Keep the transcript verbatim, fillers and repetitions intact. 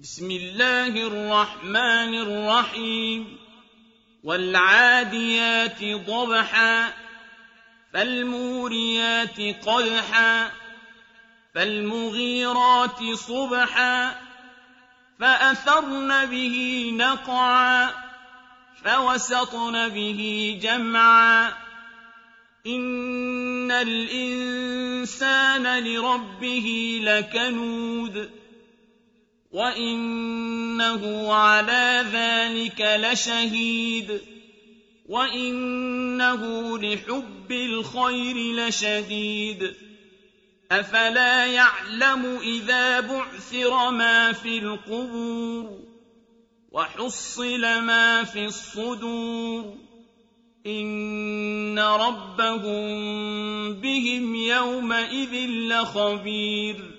بسم الله الرحمن الرحيم والعاديات ضبحا فالموريات قدحا فالمغيرات صبحا فأثرن به نقعا فوسطن به جمعا إن الإنسان لربه لكنود وإنه على ذلك لشهيد وإنه لحب الخير لشديد أفلا يعلم إذا بعثر ما في القبور وحصل ما في الصدور إن ربهم بهم يومئذ لخبير